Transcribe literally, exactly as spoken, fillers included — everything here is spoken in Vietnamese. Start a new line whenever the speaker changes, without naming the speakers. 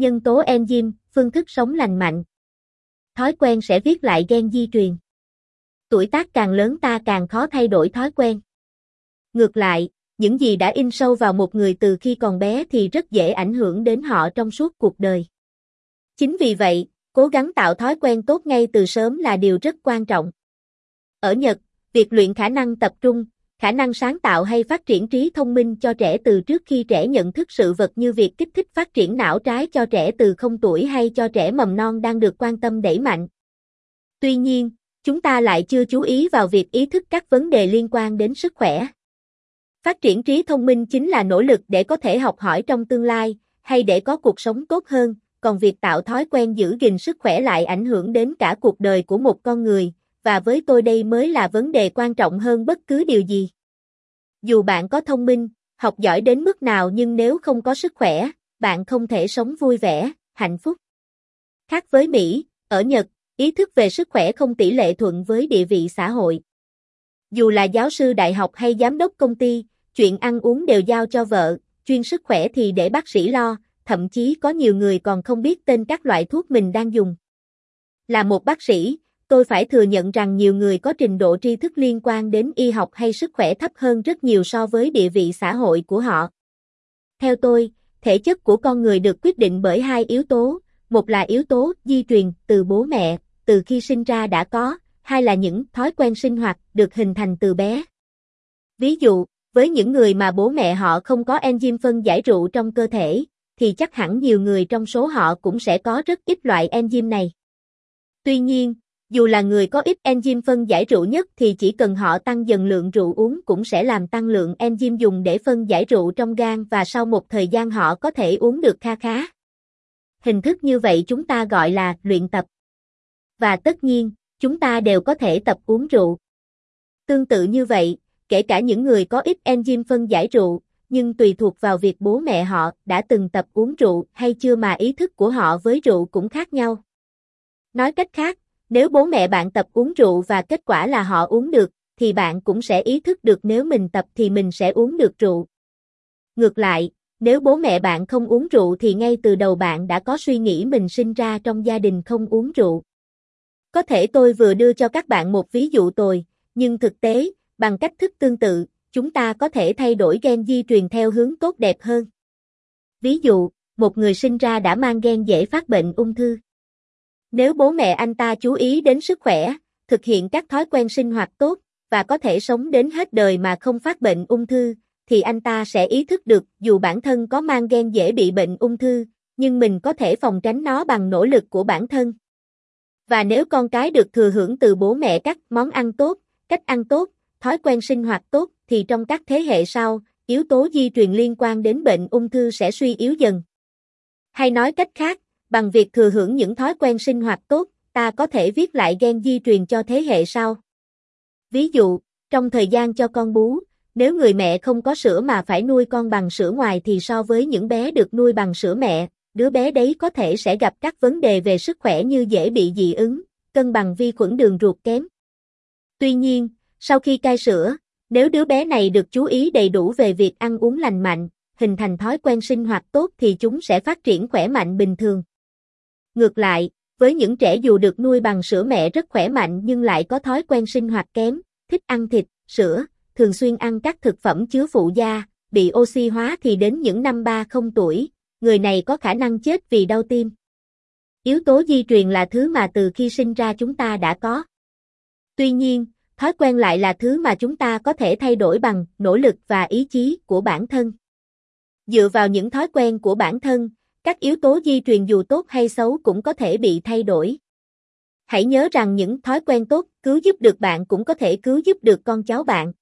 Nhân tố enzyme, phương thức sống lành mạnh. Thói quen sẽ viết lại gen di truyền. Tuổi tác càng lớn ta càng khó thay đổi thói quen. Ngược lại, những gì đã in sâu vào một người từ khi còn bé thì rất dễ ảnh hưởng đến họ trong suốt cuộc đời. Chính vì vậy, cố gắng tạo thói quen tốt ngay từ sớm là điều rất quan trọng. Ở Nhật, việc luyện khả năng tập trung, khả năng sáng tạo hay phát triển trí thông minh cho trẻ từ trước khi trẻ nhận thức sự vật như việc kích thích phát triển não trái cho trẻ từ không tuổi hay cho trẻ mầm non đang được quan tâm đẩy mạnh. Tuy nhiên, chúng ta lại chưa chú ý vào việc ý thức các vấn đề liên quan đến sức khỏe. Phát triển trí thông minh chính là nỗ lực để có thể học hỏi trong tương lai, hay để có cuộc sống tốt hơn, còn việc tạo thói quen giữ gìn sức khỏe lại ảnh hưởng đến cả cuộc đời của một con người, và với tôi đây mới là vấn đề quan trọng hơn bất cứ điều gì. Dù bạn có thông minh, học giỏi đến mức nào nhưng nếu không có sức khỏe, bạn không thể sống vui vẻ, hạnh phúc. Khác với Mỹ, ở Nhật, ý thức về sức khỏe không tỷ lệ thuận với địa vị xã hội. Dù là giáo sư đại học hay giám đốc công ty, chuyện ăn uống đều giao cho vợ, chuyên sức khỏe thì để bác sĩ lo, thậm chí có nhiều người còn không biết tên các loại thuốc mình đang dùng. Là một bác sĩ, tôi phải thừa nhận rằng nhiều người có trình độ tri thức liên quan đến y học hay sức khỏe thấp hơn rất nhiều so với địa vị xã hội của họ. Theo tôi, thể chất của con người được quyết định bởi hai yếu tố, một là yếu tố di truyền từ bố mẹ, từ khi sinh ra đã có, hai là những thói quen sinh hoạt được hình thành từ bé. Ví dụ, với những người mà bố mẹ họ không có enzyme phân giải rượu trong cơ thể, thì chắc hẳn nhiều người trong số họ cũng sẽ có rất ít loại enzyme này. Tuy nhiên, dù là người có ít enzyme phân giải rượu nhất thì chỉ cần họ tăng dần lượng rượu uống cũng sẽ làm tăng lượng enzyme dùng để phân giải rượu trong gan và sau một thời gian họ có thể uống được kha khá. Hình thức như vậy chúng ta gọi là luyện tập. Và tất nhiên, chúng ta đều có thể tập uống rượu. Tương tự như vậy, kể cả những người có ít enzyme phân giải rượu, nhưng tùy thuộc vào việc bố mẹ họ đã từng tập uống rượu hay chưa mà ý thức của họ với rượu cũng khác nhau. Nói cách khác, nếu bố mẹ bạn tập uống rượu và kết quả là họ uống được, thì bạn cũng sẽ ý thức được nếu mình tập thì mình sẽ uống được rượu. Ngược lại, nếu bố mẹ bạn không uống rượu thì ngay từ đầu bạn đã có suy nghĩ mình sinh ra trong gia đình không uống rượu. Có thể tôi vừa đưa cho các bạn một ví dụ tồi, nhưng thực tế, bằng cách thức tương tự, chúng ta có thể thay đổi gen di truyền theo hướng tốt đẹp hơn. Ví dụ, một người sinh ra đã mang gen dễ phát bệnh ung thư. Nếu bố mẹ anh ta chú ý đến sức khỏe, thực hiện các thói quen sinh hoạt tốt, và có thể sống đến hết đời mà không phát bệnh ung thư, thì anh ta sẽ ý thức được dù bản thân có mang gen dễ bị bệnh ung thư, nhưng mình có thể phòng tránh nó bằng nỗ lực của bản thân. Và nếu con cái được thừa hưởng từ bố mẹ các món ăn tốt, cách ăn tốt, thói quen sinh hoạt tốt, thì trong các thế hệ sau, yếu tố di truyền liên quan đến bệnh ung thư sẽ suy yếu dần. Hay nói cách khác, bằng việc thừa hưởng những thói quen sinh hoạt tốt, ta có thể viết lại gen di truyền cho thế hệ sau. Ví dụ, trong thời gian cho con bú, nếu người mẹ không có sữa mà phải nuôi con bằng sữa ngoài thì so với những bé được nuôi bằng sữa mẹ, đứa bé đấy có thể sẽ gặp các vấn đề về sức khỏe như dễ bị dị ứng, cân bằng vi khuẩn đường ruột kém. Tuy nhiên, sau khi cai sữa, nếu đứa bé này được chú ý đầy đủ về việc ăn uống lành mạnh, hình thành thói quen sinh hoạt tốt thì chúng sẽ phát triển khỏe mạnh bình thường. Ngược lại, với những trẻ dù được nuôi bằng sữa mẹ rất khỏe mạnh nhưng lại có thói quen sinh hoạt kém, thích ăn thịt, sữa, thường xuyên ăn các thực phẩm chứa phụ gia, bị oxy hóa thì đến những năm ba mươi tuổi, người này có khả năng chết vì đau tim. Yếu tố di truyền là thứ mà từ khi sinh ra chúng ta đã có. Tuy nhiên, thói quen lại là thứ mà chúng ta có thể thay đổi bằng nỗ lực và ý chí của bản thân. Dựa vào những thói quen của bản thân, các yếu tố di truyền dù tốt hay xấu cũng có thể bị thay đổi. Hãy nhớ rằng những thói quen tốt cứu giúp được bạn cũng có thể cứu giúp được con cháu bạn.